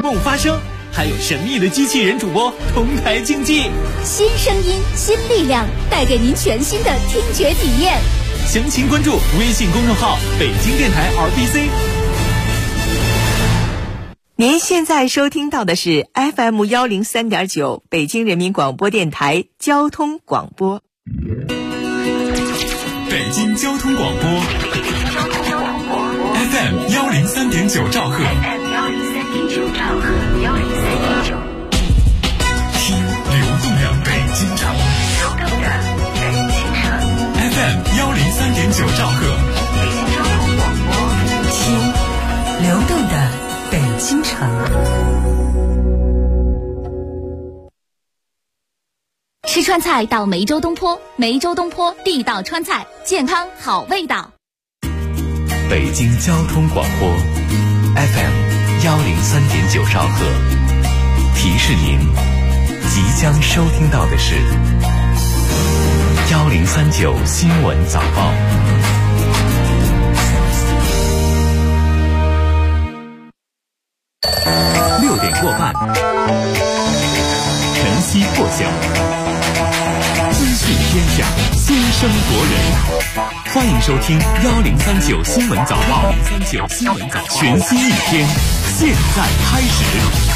梦发声，还有神秘的机器人主播同台竞技。 新声音，新力量，带给您全新的听觉体验。 详情关注微信公众号北京电台 RBC。 您现在收听到的是 FM103.9 北京人民广播电台交通广播。 北京交通广播 FM103.9 兆赫，听流动的北京城FM103.9 兆赫， 听流动的北京城。 吃川菜到梅州东坡，梅州东坡地道川菜，健康好味道。 北京交通广播 FM103.9 兆赫，提示您即将收听到的是1039新闻早报。6点过半，晨曦破晓，资讯天下，先声夺人。欢迎收听1039新闻早报，全新一天，现在开始。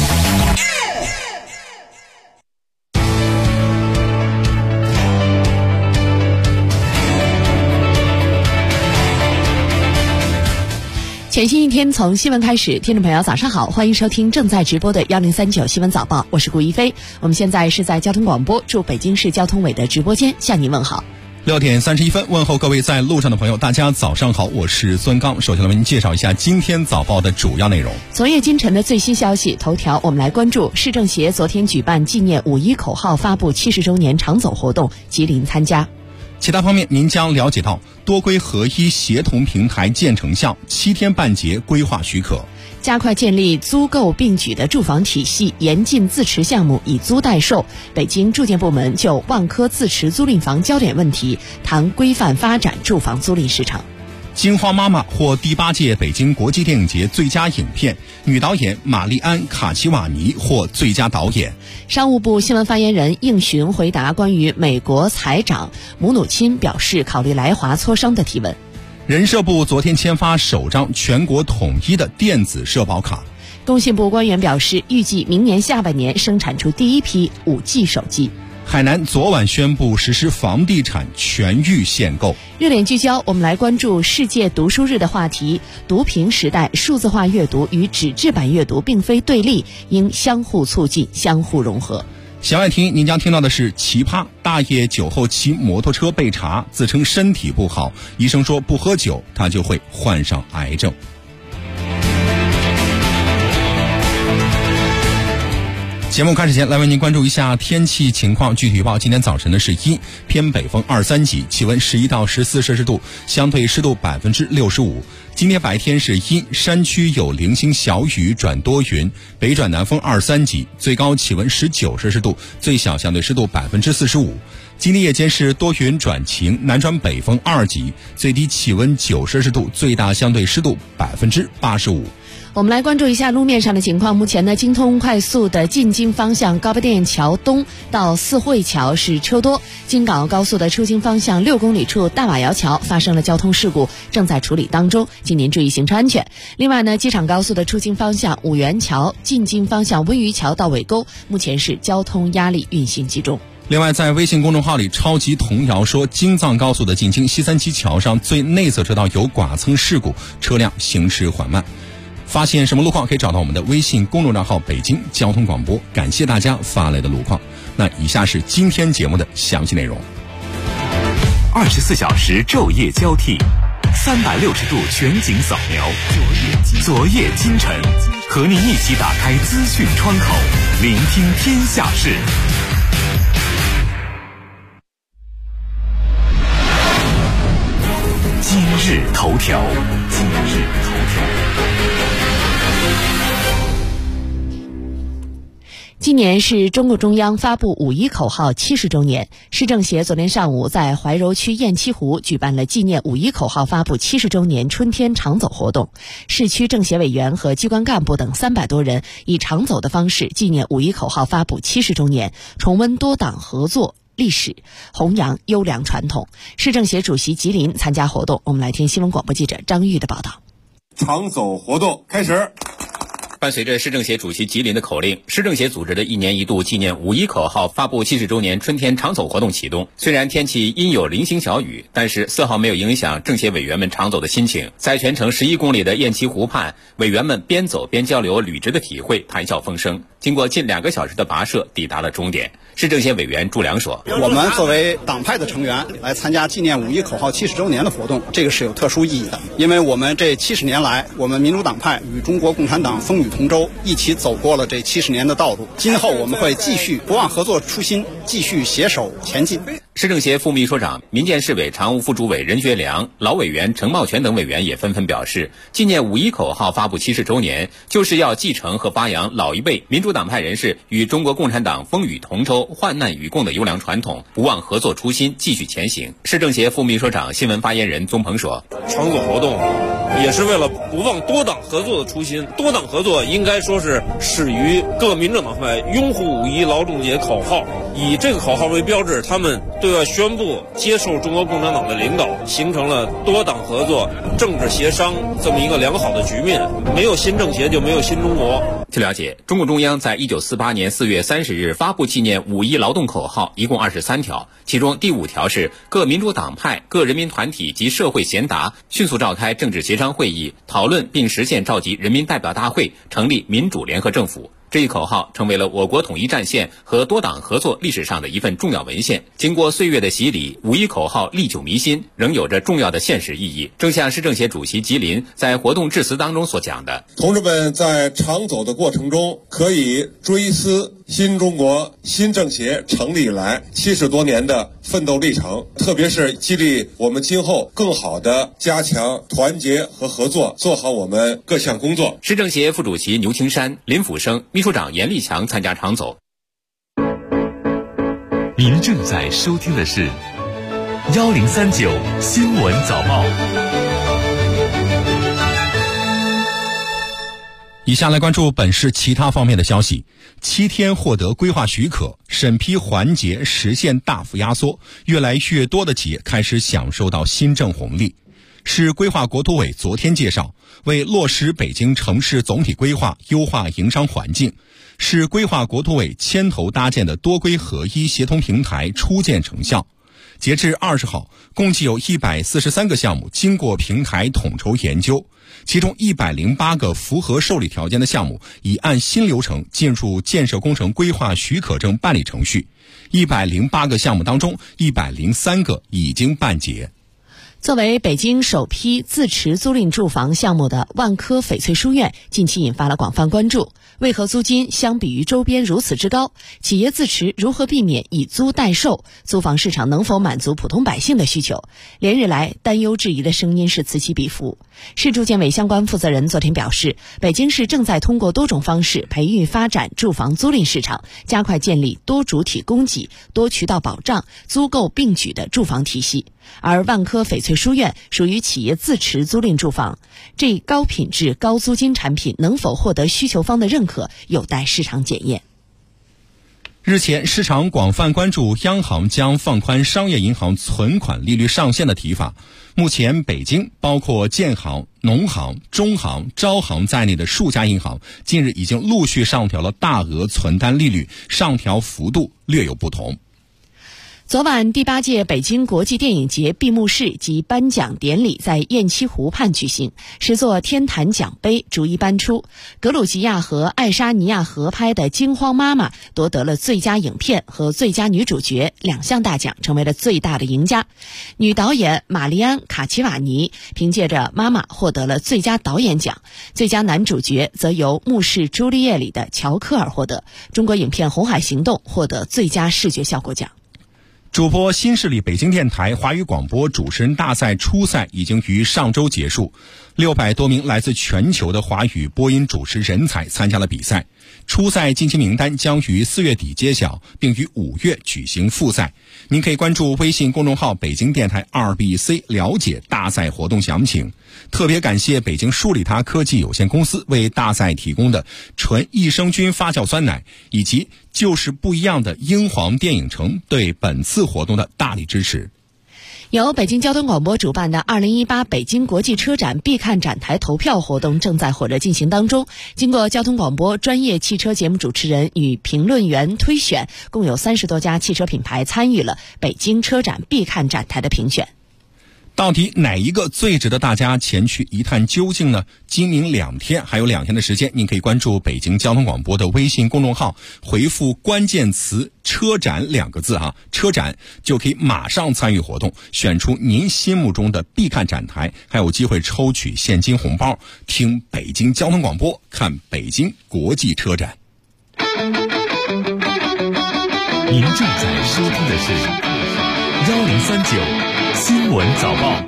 全新一天从新闻开始，听众朋友早上好，欢迎收听正在直播的1039新闻早报，我是顾一飞。我们现在是在交通广播驻北京市交通委的直播间向您问好。 6点31分，问候各位在路上的朋友，大家早上好，我是孙刚。首先来为您介绍一下今天早报的主要内容。 昨夜今晨的最新消息，头条我们来关注市政协昨天举办纪念五一口号发布70周年长走活动，吉林参加。 其他方面您将了解到，多规合一协同平台见成效，7天半节规划许可。 加快建立租购并举的住房体系，严禁自持项目以租代售。北京住建部门就万科自持租赁房焦点问题谈规范发展住房租赁市场。 金花妈妈获第8届北京国际电影节最佳影片，女导演玛丽安·卡奇瓦尼获最佳导演。 商务部新闻发言人应询回答关于美国财长姆努钦表示考虑来华磋商的提问。 人社部昨天签发首张全国统一的电子社保卡。 工信部官员表示，预计明年下半年生产出第一批5G 手机。 海南昨晚宣布实施房地产全域限购。 热点聚焦，我们来关注世界读书日的话题。读屏时代，数字化阅读与纸质版阅读并非对立，应相互促进，相互融合。 小爱听，您将听到的是奇葩大爷酒后骑摩托车被查，自称身体不好，医生说不喝酒他就会患上癌症。节目开始前，来为您关注一下天气情况。具体预报，今天早晨呢是阴，偏北风2、3级，气温11到14摄氏度，相对湿度65%。今天白天是阴，山区有零星小雨转多云，北转南风2、3级，最高气温19摄氏度，最小相对湿度45%。今天夜间是多云转晴，南转北风2级，最低气温9摄氏度，最大相对湿度85%。 我们来关注一下路面上的情况。目前呢，京通快速的进京方向高碑店桥东到四惠桥是车多，京港澳高速的出京方向6公里处大瓦窑桥发生了交通事故，正在处理当中，请您注意行车安全。另外呢，机场高速的出京方向五元桥进京方向温榆桥到尾沟，目前是交通压力运行集中。 另外，在微信公众号里，超级童谣说，京藏高速的进京西三旗桥上最内侧车道有剐蹭事故，车辆行驶缓慢。发现什么路况可以找到我们的微信公众账号北京交通广播，感谢大家发来的路况。那以下是今天节目的详细内容。 24小时昼夜交替，360度全景扫描，昨夜今晨，和你一起打开资讯窗口，聆听天下事。今日头条。 今年是中共中央发布五一口号70周年，市政协昨天上午在怀柔区雁栖湖举办了纪念五一口号发布70周年春天长走活动。市区政协委员和机关干部等300多人以长走的方式纪念五一口号发布70周年，重温多党合作历史，弘扬优良传统。市政协主席吉林参加活动，我们来听新闻广播记者张玉的报道。 长走活动开始。 伴随着市政协主席吉林的口令，市政协组织的1年1度纪念五一口号发布70周年春天长走活动启动。虽然天气阴有零星小雨，但是丝毫没有影响政协委员们长走的心情。在全程11公里的雁栖湖畔，委员们边走边交流履职的体会，谈笑风生。经过近2个小时的跋涉，抵达了终点。市政协委员朱良说：“ 我们作为党派的成员来参加纪念五一口号70周年的活动，这个是有特殊意义的。因为我们这70年来，我们民主党派与中国共产党风雨同舟，一起走过了这70年的道路。今后我们会继续不忘合作初心，继续携手前进。” 市政协副秘书长、民建市委常务副主委任学良、老委员程茂全等委员也纷纷表示，纪念五一口号发布70周年，就是要继承和发扬老一辈民主党派人士与中国共产党风雨同舟、患难与共的优良传统，不忘合作初心，继续前行。市政协副秘书长、新闻发言人宗鹏说：“ 长走活动也是为了不忘多党合作的初心。多党合作应该说是始于各民主党派拥护五一劳动节口号，以这个口号为标志，他们对外宣布接受中国共产党的领导，形成了多党合作、政治协商这么一个良好的局面。没有新政协就没有新中国。” 据了解，中共中央在1948年4月30日发布纪念五一劳动口号，一共23条，其中第5条是各民主党派、各人民团体及社会贤达迅速召开政治协商会议，讨论并实现召集人民代表大会，成立民主联合政府。这一口号成为了我国统一战线和多党合作历史上的一份重要文献。经过岁月的洗礼，五一口号历久弥新，仍有着重要的现实意义。正像市政协主席吉林在活动致辞当中所讲的：“ 同志们在长走的过程中，可以追思新中国新政协成立以来70多年的奋斗历程，特别是激励我们今后更好的加强团结和合作，做好我们各项工作。” 市政协副主席牛青山、林辅生、秘书长严立强参加长走。 您正在收听的是1039新闻早报。 以下来关注本市其他方面的消息。7天获得规划许可，审批环节实现大幅压缩，越来越多的企业开始享受到新政红利。市规划国土委昨天介绍，为落实北京城市总体规划，优化营商环境，市规划国土委牵头搭建的多规合一协同平台初见成效。截至20号，共计有143个项目经过平台统筹研究，其中108个符合受理条件的项目已按新流程进入建设工程规划许可证办理程序，108个项目当中103个已经办结。 作为北京首批自持租赁住房项目的万科翡翠书院近期引发了广泛关注。为何租金相比于周边如此之高？企业自持如何避免以租代售？租房市场能否满足普通百姓的需求？连日来担忧质疑的声音是此起彼伏。市住建委相关负责人昨天表示，北京市正在通过多种方式培育发展住房租赁市场，加快建立多主体供给、多渠道保障、租购并举的住房体系。而万科翡翠书院属于企业自持租赁住房，这高品质高租金产品能否获得需求方的认可，有待市场检验。 日前，市场广泛关注央行将放宽商业银行存款利率上限的提法。目前，北京包括建行、农行、中行、招行在内的数家银行近日已经陆续上调了大额存单利率，上调幅度略有不同。 昨晚第8届北京国际电影节闭幕式及颁奖典礼在雁栖湖畔举行，10座天坛奖杯逐一颁出。格鲁吉亚和爱沙尼亚合拍的《惊慌妈妈》夺得了最佳影片和最佳女主角2项大奖，成为了最大的赢家。女导演玛丽安·卡奇瓦尼凭借着《妈妈》获得了最佳导演奖，最佳男主角则由《穆氏朱丽叶》里的乔科尔获得。中国影片《红海行动》获得最佳视觉效果奖。 主播新势力北京电台华语广播主持人大赛初赛已经于上周结束，600多名来自全球的华语播音主持人才参加了比赛。 初赛晋级名单将于4月底揭晓，并于5月举行复赛。您可以关注微信公众号北京电台 2BC 了解大赛活动详情。特别感谢北京舒里达科技有限公司为大赛提供的纯益生菌发酵酸奶，以及就是不一样的英皇电影城对本次活动的大力支持。 由北京交通广播主办的2018北京国际车展必看展台投票活动正在火热进行当中。经过交通广播专业汽车节目主持人与评论员推选，共有30多家汽车品牌参与了北京车展必看展台的评选。 到底哪一个最值得大家前去一探究竟呢？今明2天还有2天的时间，您可以关注北京交通广播的微信公众号，回复关键词车展2个字车展就可以马上参与活动，选出您心目中的必看展台，还有机会抽取现金红包，听北京交通广播，看北京国际车展。 您正在收听的是1039新闻早报。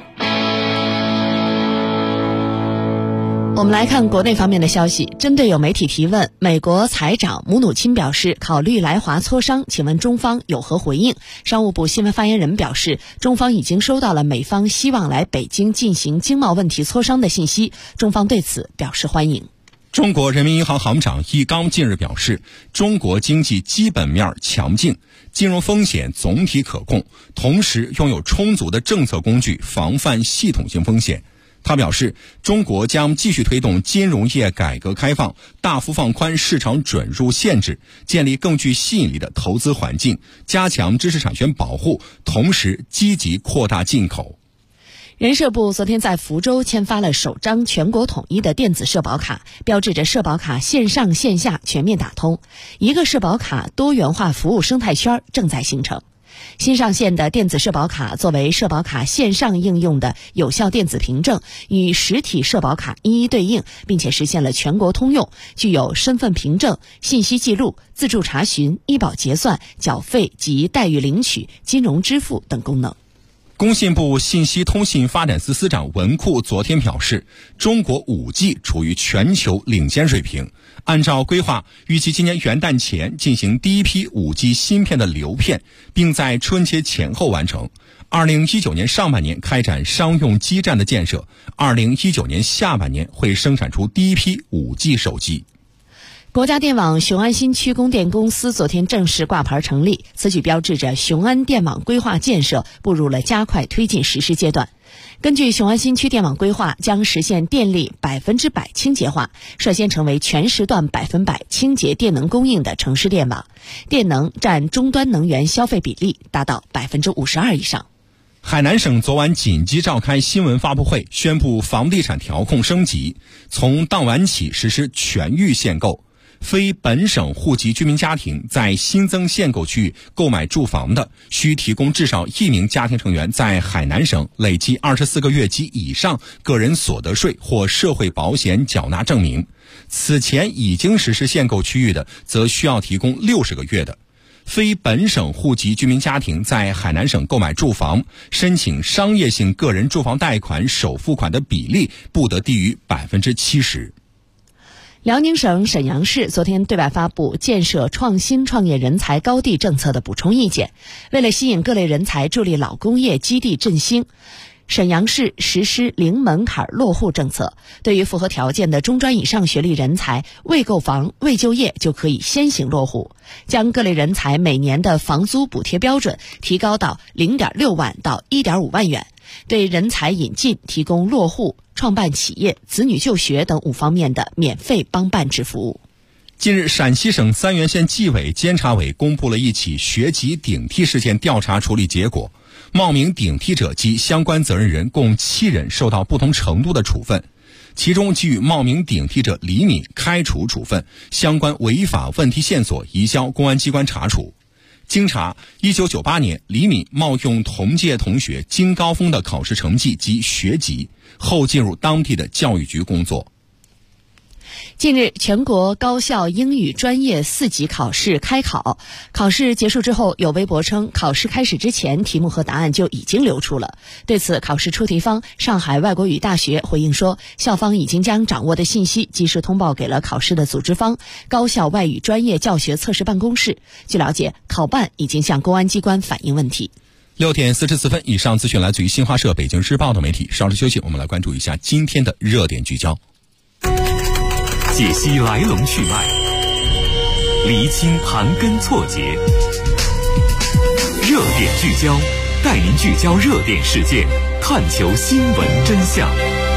我们来看国内方面的消息。针对有媒体提问，美国财长姆努钦表示考虑来华磋商，请问中方有何回应？商务部新闻发言人表示，中方已经收到了美方希望来北京进行经贸问题磋商的信息，中方对此表示欢迎。 中国人民银行行长易纲近日表示，中国经济基本面强劲，金融风险总体可控，同时拥有充足的政策工具防范系统性风险。他表示，中国将继续推动金融业改革开放，大幅放宽市场准入限制，建立更具吸引力的投资环境，加强知识产权保护，同时积极扩大进口。 人社部昨天在福州签发了首张全国统一的电子社保卡，标志着社保卡线上线下全面打通，一个社保卡多元化服务生态圈正在形成。新上线的电子社保卡作为社保卡线上应用的有效电子凭证，与实体社保卡一一对应，并且实现了全国通用，具有身份凭证、信息记录、自助查询、医保结算、缴费及待遇领取、金融支付等功能。 工信部信息通信发展司司长文库昨天表示，中国 5G 处于全球领先水平，按照规划，预计今年元旦前进行第一批 5G 芯片的流片，并在春节前后完成。2019年上半年开展商用基站的建设，2019年下半年会生产出第一批 5G 手机。 国家电网雄安新区供电公司昨天正式挂牌成立，此举标志着雄安电网规划建设步入了加快推进实施阶段。根据雄安新区电网规划，将实现电力100%清洁化，率先成为全时段100%清洁电能供应的城市电网，电能占终端能源消费比例达到52%以上。 海南省昨晚紧急召开新闻发布会，宣布房地产调控升级，从当晚起实施全域限购。非本省户籍居民家庭在新增限购区域购买住房的，需提供至少1名家庭成员在海南省累计24个月及以上个人所得税或社会保险缴纳证明。此前已经实施限购区域的，则需要提供60个月的。非本省户籍居民家庭在海南省购买住房，申请商业性个人住房贷款首付款的比例不得低于70%。 辽宁省沈阳市昨天对外发布建设创新创业人才高地政策的补充意见，为了吸引各类人才，助力老工业基地振兴，沈阳市实施零门槛落户政策，对于符合条件的中专以上学历人才，未购房未就业就可以先行落户，将各类人才每年的房租补贴标准提高到0.6万到1.5万元，对人才引进提供落户、创办企业、子女就学等5方面的免费帮办制服务。 近日，陕西省三原县纪委监察委公布了一起学籍顶替事件调查处理结果，冒名顶替者及相关责任人共7人受到不同程度的处分，其中给予冒名顶替者李敏开除处分，相关违法问题线索移交公安机关查处。经查，1998年，李敏冒用同届同学金高峰的考试成绩及学籍，后进入当地的教育局工作。 近日，全国高校英语专业4级考试开考。考试结束之后，有微博称，考试开始之前，题目和答案就已经流出了。对此，考试出题方上海外国语大学回应说，校方已经将掌握的信息及时通报给了考试的组织方高校外语专业教学测试办公室。据了解，考办已经向公安机关反映问题。 6点44分，以上资讯来自于新华社、北京日报的媒体。稍事休息，我们来关注一下今天的热点聚焦。 解析来龙去脉，厘清盘根错节，热点聚焦，带您聚焦热点事件，探求新闻真相。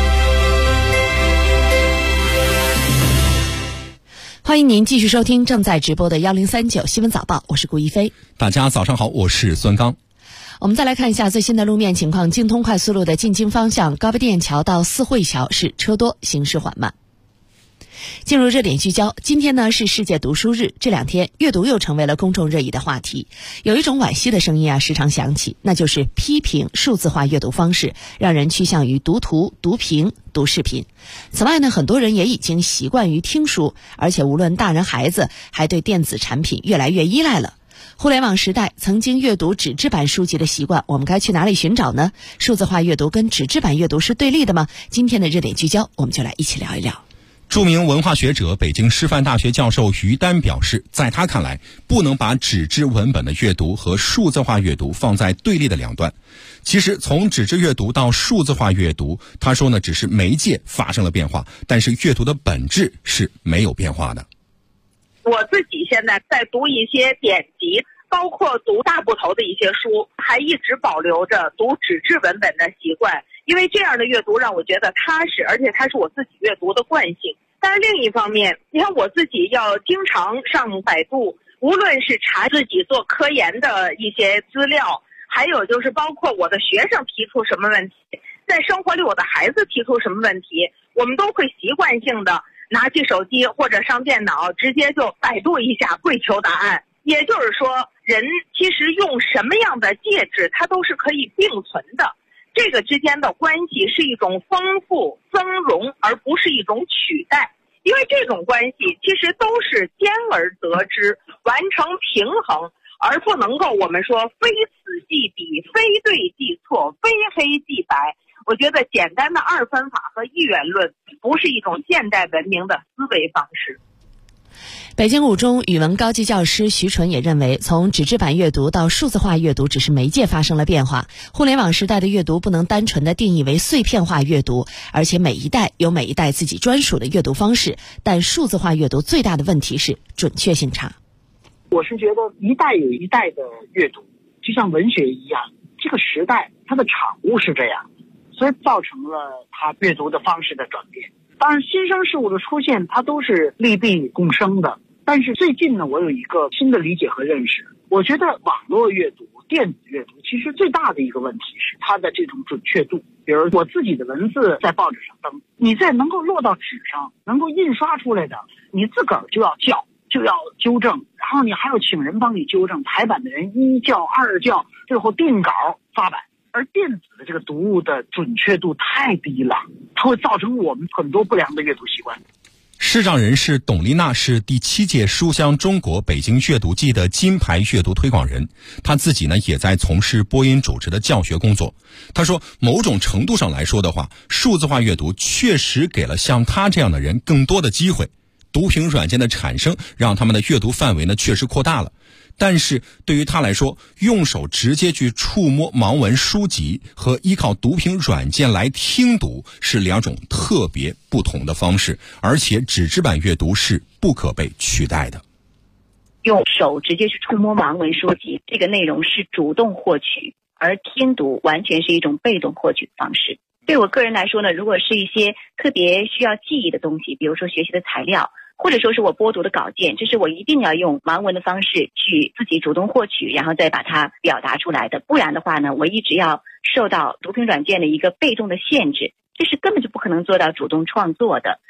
欢迎您继续收听正在直播的1039新闻早报，我是顾一飞。 大家早上好，我是孙刚。 我们再来看一下最新的路面情况。京通快速路的进京方向高碑店桥到四惠桥是车多，行驶缓慢。进入热点聚焦，今天呢是世界读书日，这2天阅读又成为了公众热议的话题。有一种惋惜的声音时常响起，那就是批评数字化阅读方式，让人趋向于读图、读屏、读视频。此外呢，很多人也已经习惯于听书，而且无论大人孩子，还对电子产品越来越依赖了。互联网时代，曾经阅读纸质版书籍的习惯，我们该去哪里寻找呢？数字化阅读跟纸质版阅读是对立的吗？今天的热点聚焦，我们就来一起聊一聊。 著名文化学者、北京师范大学教授于丹表示，在他看来，不能把纸质文本的阅读和数字化阅读放在对立的两端。其实，从纸质阅读到数字化阅读，他说呢，只是媒介发生了变化，但是阅读的本质是没有变化的。 我自己现在在读一些典籍，包括读大部头的一些书，还一直保留着读纸质文本的习惯。因为这样的阅读让我觉得踏实，而且它是我自己阅读的惯性。但是另一方面，你看我自己要经常上百度，无论是查自己做科研的一些资料，还有就是包括我的学生提出什么问题，在生活里我的孩子提出什么问题，我们都会习惯性的拿起手机或者上电脑，直接就百度一下，跪求答案。也就是说，人其实用什么样的介质，它都是可以并存的。这个之间的关系是一种丰富增容，而不是一种取代。因为这种关系其实都是兼而得之，完成平衡，而不能够我们说非此即彼，非对即错，非黑即白。我觉得简单的二分法和一元论不是一种现代文明的思维方式。 北京五中语文高级教师徐纯也认为，从纸质版阅读到数字化阅读只是媒介发生了变化。互联网时代的阅读不能单纯的定义为碎片化阅读，而且每一代有每一代自己专属的阅读方式。但数字化阅读最大的问题是准确性差。 我是觉得一代有一代的阅读，就像文学一样，这个时代它的产物是这样，所以造成了它阅读的方式的转变。当然新生事物的出现它都是利弊共生的，但是最近呢，我有一个新的理解和认识。我觉得网络阅读、电子阅读其实最大的一个问题是它的这种准确度。比如我自己的文字在报纸上登，你在能够落到纸上，能够印刷出来的，你自个儿就要纠正，然后你还要请人帮你纠正，排版的人一校二校，最后定稿发版。而电子的这个读物的准确度太低了，它会造成我们很多不良的阅读习惯。 视障人士董丽娜是第7届书香中国北京阅读季的金牌阅读推广人，她自己呢也在从事播音主持的教学工作。她说，某种程度上来说的话，数字化阅读确实给了像她这样的人更多的机会。读屏软件的产生让他们的阅读范围呢确实扩大了，但是对于他来说，用手直接去触摸盲文书籍和依靠读屏软件来听读是2种特别不同的方式，而且纸质版阅读是不可被取代的。 用手直接去触摸盲文书籍，这个内容是主动获取，而听读完全是一种被动获取的方式。对我个人来说呢，如果是一些特别需要记忆的东西，比如说学习的材料，或者说是我播读的稿件，这是我一定要用盲文的方式去自己主动获取，然后再把它表达出来的。不然的话呢，我一直要受到读屏软件的一个被动的限制，这是根本就不可能做到主动创作的。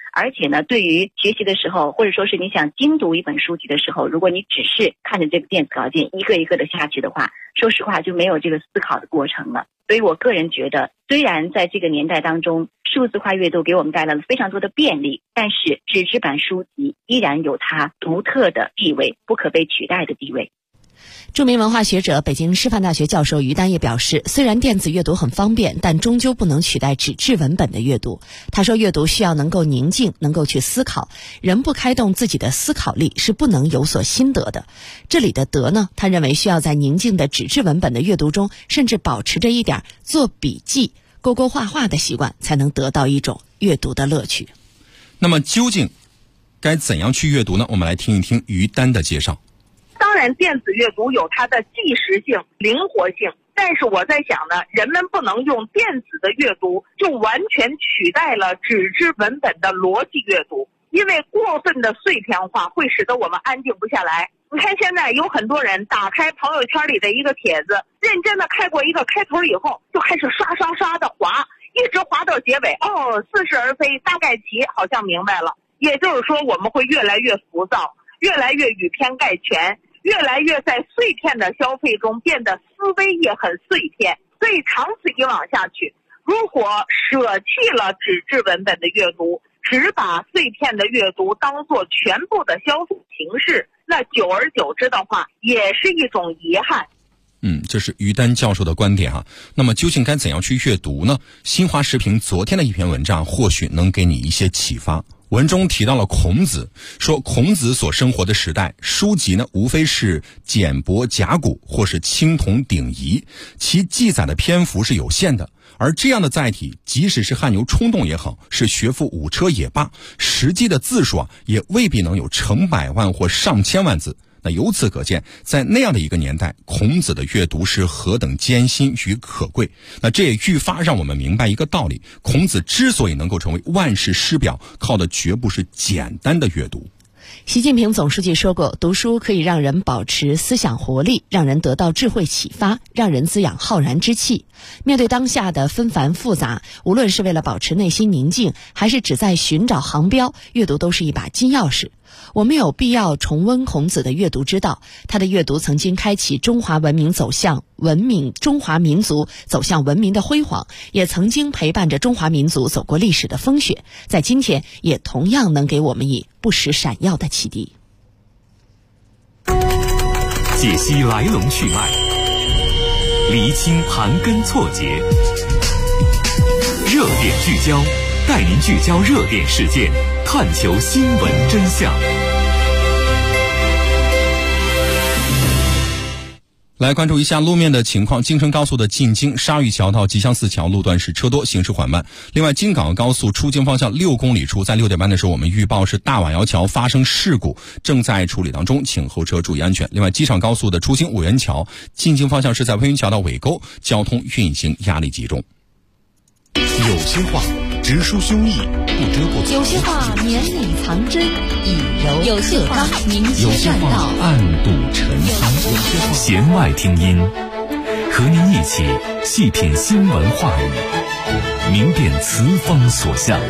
而且呢，对于学习的时候，或者说是你想精读一本书籍的时候，如果你只是看着这个电子稿件一个一个的下去的话，说实话就没有这个思考的过程了。所以我个人觉得，虽然在这个年代当中，数字化阅读给我们带来了非常多的便利，但是纸质版书籍依然有它独特的地位，不可被取代的地位。 著名文化学者、北京师范大学教授于丹也表示，虽然电子阅读很方便，但终究不能取代纸质文本的阅读。他说，阅读需要能够宁静，能够去思考，人不开动自己的思考力是不能有所心得的。这里的得呢，他认为需要在宁静的纸质文本的阅读中，甚至保持着一点做笔记、勾勾画画的习惯，才能得到一种阅读的乐趣。 那么究竟该怎样去阅读呢？我们来听一听于丹的介绍。 当然，电子阅读有它的即时性、灵活性，但是我在想呢，人们不能用电子的阅读就完全取代了纸质文本的逻辑阅读，因为过分的碎片化会使得我们安静不下来。你看现在有很多人打开朋友圈里的一个帖子，认真的开过一个开头以后，就开始刷刷刷的滑，一直滑到结尾，似是而非，大概其好像明白了。也就是说，我们会越来越浮躁，越来越以偏概全，越来越在碎片的消费中变得思维也很碎片。所以长此以往下去，如果舍弃了纸质文本的阅读，只把碎片的阅读当作全部的消费形式，那久而久之的话，也是一种遗憾。 这是于丹教授的观点哈。那么究竟该怎样去阅读呢？新华时评昨天的一篇文章或许能给你一些启发。文中提到了孔子，说孔子所生活的时代，书籍呢无非是简帛甲骨或是青铜鼎遗，其记载的篇幅是有限的。而这样的载体，即使是汗牛充栋也好，是学富五车也罢，实际的字数也未必能有成百万或上千万字。那由此可见，在那样的一个年代，孔子的阅读是何等艰辛与可贵。那这也愈发让我们明白一个道理，孔子之所以能够成为万世师表，靠的绝不是简单的阅读。 习近平总书记说过，读书可以让人保持思想活力，让人得到智慧启发，让人滋养浩然之气。面对当下的纷繁复杂，无论是为了保持内心宁静，还是只在寻找航标，阅读都是一把金钥匙。我们有必要重温孔子的阅读之道，他的阅读曾经开启中华文明走向文明，中华民族走向文明的辉煌，也曾经陪伴着中华民族走过历史的风雪，在今天也同样能给我们以不时闪耀的启迪。 解析来龙去脉，厘清盘根错节，热点聚焦，带您聚焦热点事件，探求新闻真相。 来关注一下路面的情况。京承高速的进京沙峪桥到吉祥寺桥路段是车多，行驶缓慢。另外，京港高速出京方向6公里处，在6点半的时候，我们预报是大瓦窑桥发生事故，正在处理当中，请后车注意安全。另外，机场高速的出京五元桥进京方向是在温榆桥到尾沟，交通运行压力集中。 有些话直抒胸臆，不遮不有些话绵里藏针，以柔有些话明有些话暗度陈仓，弦外听音，和您一起细品新闻话语，明辨词风所向。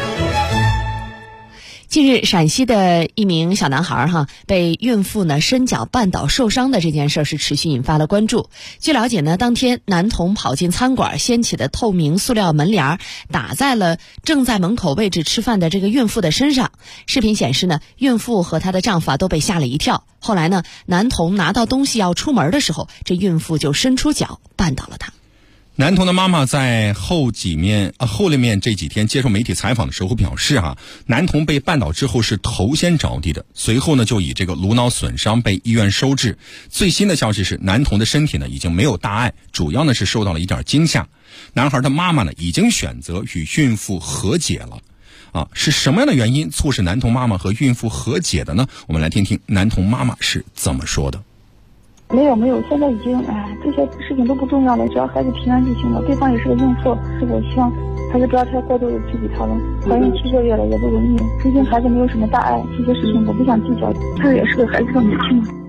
近日，陕西的一名小男孩被孕妇伸脚绊倒受伤的这件事是持续引发了关注。据了解当天男童跑进餐馆，掀起的透明塑料门帘打在了正在门口位置吃饭的这个孕妇的身上。视频显示孕妇和她的丈夫都被吓了一跳。后来男童拿到东西要出门的时候，这孕妇就伸出脚绊倒了他。 男童的妈妈在后面这几天接受媒体采访的时候表示男童被绊倒之后是头先着地的，随后就以这个颅脑损伤被医院收治。最新的消息是，男童的身体已经没有大碍，主要是受到了一点惊吓。男孩的妈妈已经选择与孕妇和解了。是什么样的原因促使男童妈妈和孕妇和解的呢？我们来听听男童妈妈是怎么说的。 没有，现在已经这些事情都不重要了，只要孩子平安就行了。对方也是个孕妇，我希望孩子不要太过度的去比他们。怀孕7个月了也不容易，毕竟孩子没有什么大碍，这些事情我不想计较。她也是个孩子的母亲。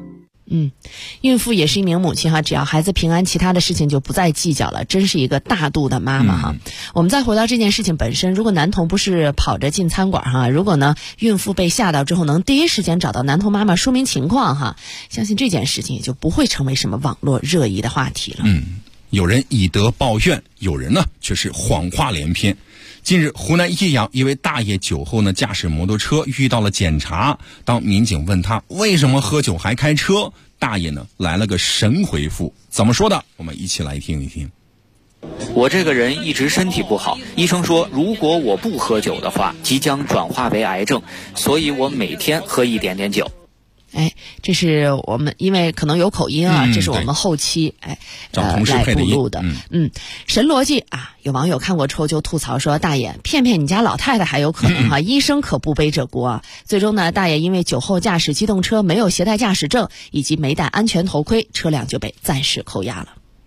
孕妇也是一名母亲哈，只要孩子平安，其他的事情就不再计较了，真是一个大度的妈妈哈。我们再回到这件事情本身，如果男童不是跑着进餐馆哈，如果呢孕妇被吓到之后能第一时间找到男童妈妈说明情况哈，相信这件事情也就不会成为什么网络热议的话题了。 有人以德报怨，有人呢却是谎话连篇。近日，湖南益阳一位大爷酒后呢驾驶摩托车遇到了检查，当民警问他为什么喝酒还开车，大爷呢来了个神回复，怎么说的？我们一起来听一听。 我这个人一直身体不好，医生说如果我不喝酒的话，即将转化为癌症，所以我每天喝一点点酒。 这是我们因为可能有口音啊，这是我们后期找同事配的来补录的。神逻辑啊！有网友看过之后就吐槽说：“大爷，骗骗你家老太太还有可能哈，医生可不背这锅啊！”最终呢，大爷因为酒后驾驶机动车没有携带驾驶证以及没戴安全头盔，车辆就被暂时扣押了。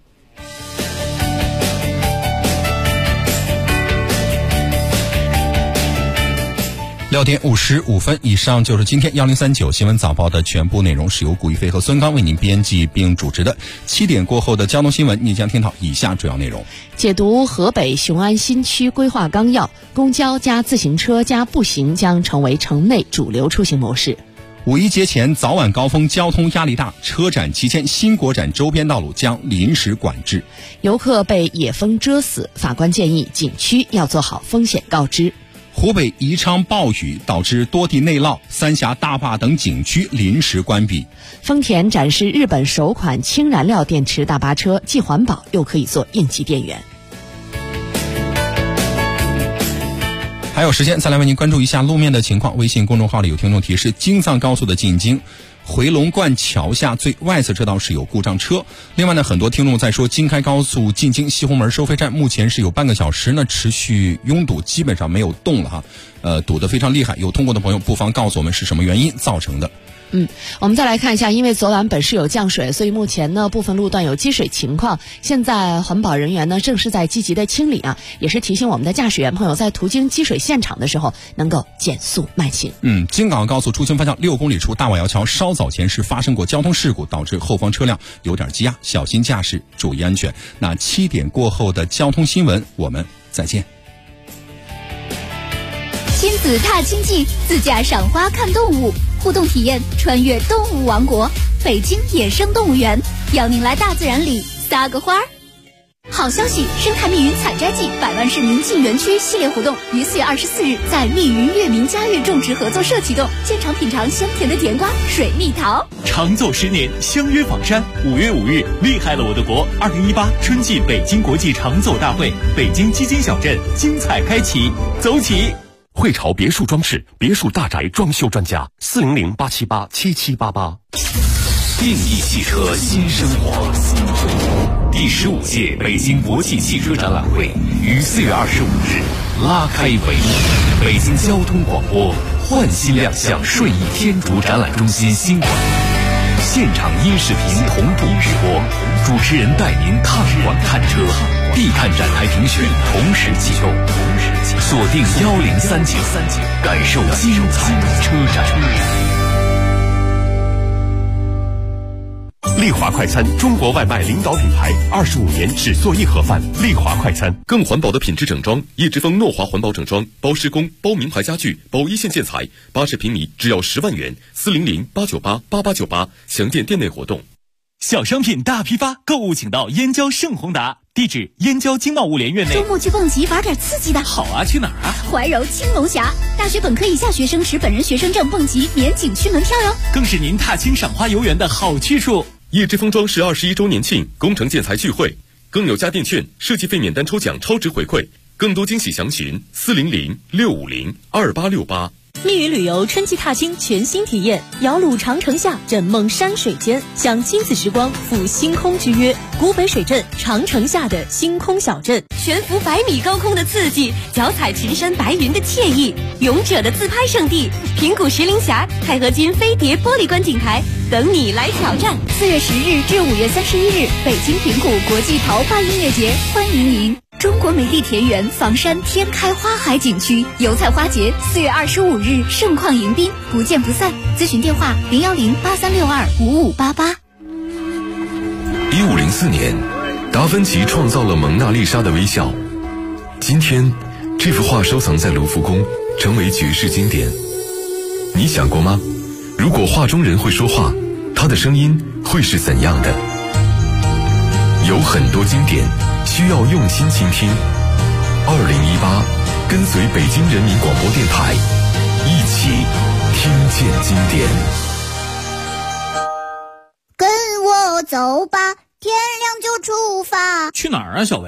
6点55分，以上就是今天1039新闻早报的全部内容，是由古一飞和孙刚为您编辑并主持的。7点过后的交通新闻，您将听到以下主要内容： 解读河北雄安新区规划纲要，公交加自行车加步行将成为城内主流出行模式。 五一节前早晚高峰交通压力大，车展期间新国展周边道路将临时管制。 游客被野蜂蛰死，法官建议景区要做好风险告知。 湖北宜昌暴雨导致多地内涝，三峡大坝等景区临时关闭。 丰田展示日本首款氢燃料电池大巴车，既环保又可以做应急电源。 还有时间再来为您关注一下路面的情况。微信公众号里有听众提示，京藏高速的进京回龙观桥下最外侧车道是有故障车。另外呢，很多听众在说京开高速进京西红门收费站目前是有半个小时呢持续拥堵，基本上没有动了哈，堵得非常厉害。有通过的朋友不妨告诉我们是什么原因造成的。 我们再来看一下，因为昨晚本市有降水，所以目前呢部分路段有积水情况。现在环保人员呢正是在积极的清理啊，也是提醒我们的驾驶员朋友在途经积水现场的时候能够减速慢行。 京港高速出京方向6公里处大瓦窑桥稍早前是发生过交通事故，导致后方车辆有点积压，小心驾驶，注意安全。那7点过后的交通新闻，我们再见。 亲子踏青记，自驾赏花看动物，互动体验穿越动物王国，北京野生动物园，邀您来大自然里撒个花儿。好消息！生态密云采摘季100万市民进园区系列活动于4月24日在密云悦民家悦种植合作社启动，现场品尝香甜的甜瓜、水蜜桃。 长走10年，相约访山。5月5日，厉害了我的国！2018春季北京国际长走大会，北京基金小镇精彩开启，走起！ 汇潮别墅装饰，别墅大宅装修专家，400-878-7788。 定义汽车新生活。第15届北京国际汽车展览会于4月25日拉开帷幕。北京交通广播焕新亮相顺义天竺展览中心新馆，现场音视频同步直播，主持人带您看馆看车，必看展台评选同时启动，锁定1039，感受精彩车展。 丽华快餐，中国外卖领导品牌，25年只做一盒饭。丽华快餐， 更环保的品质整装，叶之峰诺华环保整装，包施工，包名牌家具，包一线建材，80平米只要10万元，400-898-8898，详见店内活动。 小商品大批发，购物请到燕郊盛宏达，地址燕郊经贸物联院内。 周末去蹦极玩点刺激的。 好啊，去哪儿啊？ 怀柔青龙峡，大学本科以下学生持本人学生证蹦极免景区门票哟， 更是您踏青赏花游园的好去处。 叶之峰装饰21周年庆工程建材聚会，更有家电券、设计费免单抽奖超值回馈，更多惊喜详询400-650-2868。 密云旅游春季踏青全新体验，摇橹长城下，枕梦山水间，享亲子时光，赴星空之约。古北水镇长城下的星空小镇，悬浮100米高空的刺激，脚踩池山白云的惬意，勇者的自拍圣地平谷石林峡钛合金飞碟玻璃观景台，等你来挑战。 4月10日至5月31日，北京平谷国际桃花音乐节，欢迎您。 中国美丽田园房山天开花海景区油菜花节4月25日盛况迎宾，不见不散。咨询电话01083625588。 1504年，达芬奇创造了蒙娜丽莎的微笑。今天，这幅画收藏在卢浮宫，成为绝世经典。你想过吗？如果画中人会说话，他的声音会是怎样的？有很多经典需要用心倾听。2018，跟随北京人民广播电台，一起听见经典。 跟我走吧，天亮就出发。 去哪儿啊，小薇？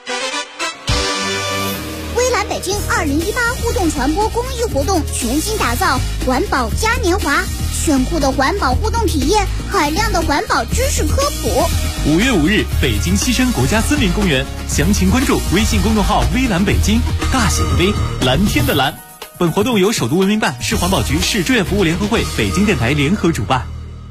微蓝北京2018互动传播公益活动全新打造环保嘉年华，炫酷的环保互动体验，海量的环保知识科普。 5月5日，北京西山国家森林公园，详情关注微信公众号微蓝北京，大写的微，蓝天的蓝。本活动由首都文明办、市环保局、市志愿服务联合会、北京电台联合主办。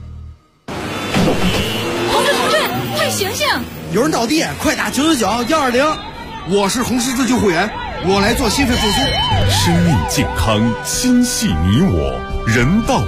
同志，快醒醒！ 有人倒地，快打999-120。我是红十字救护员，我来做心肺复苏。 生命健康，心系你我，人道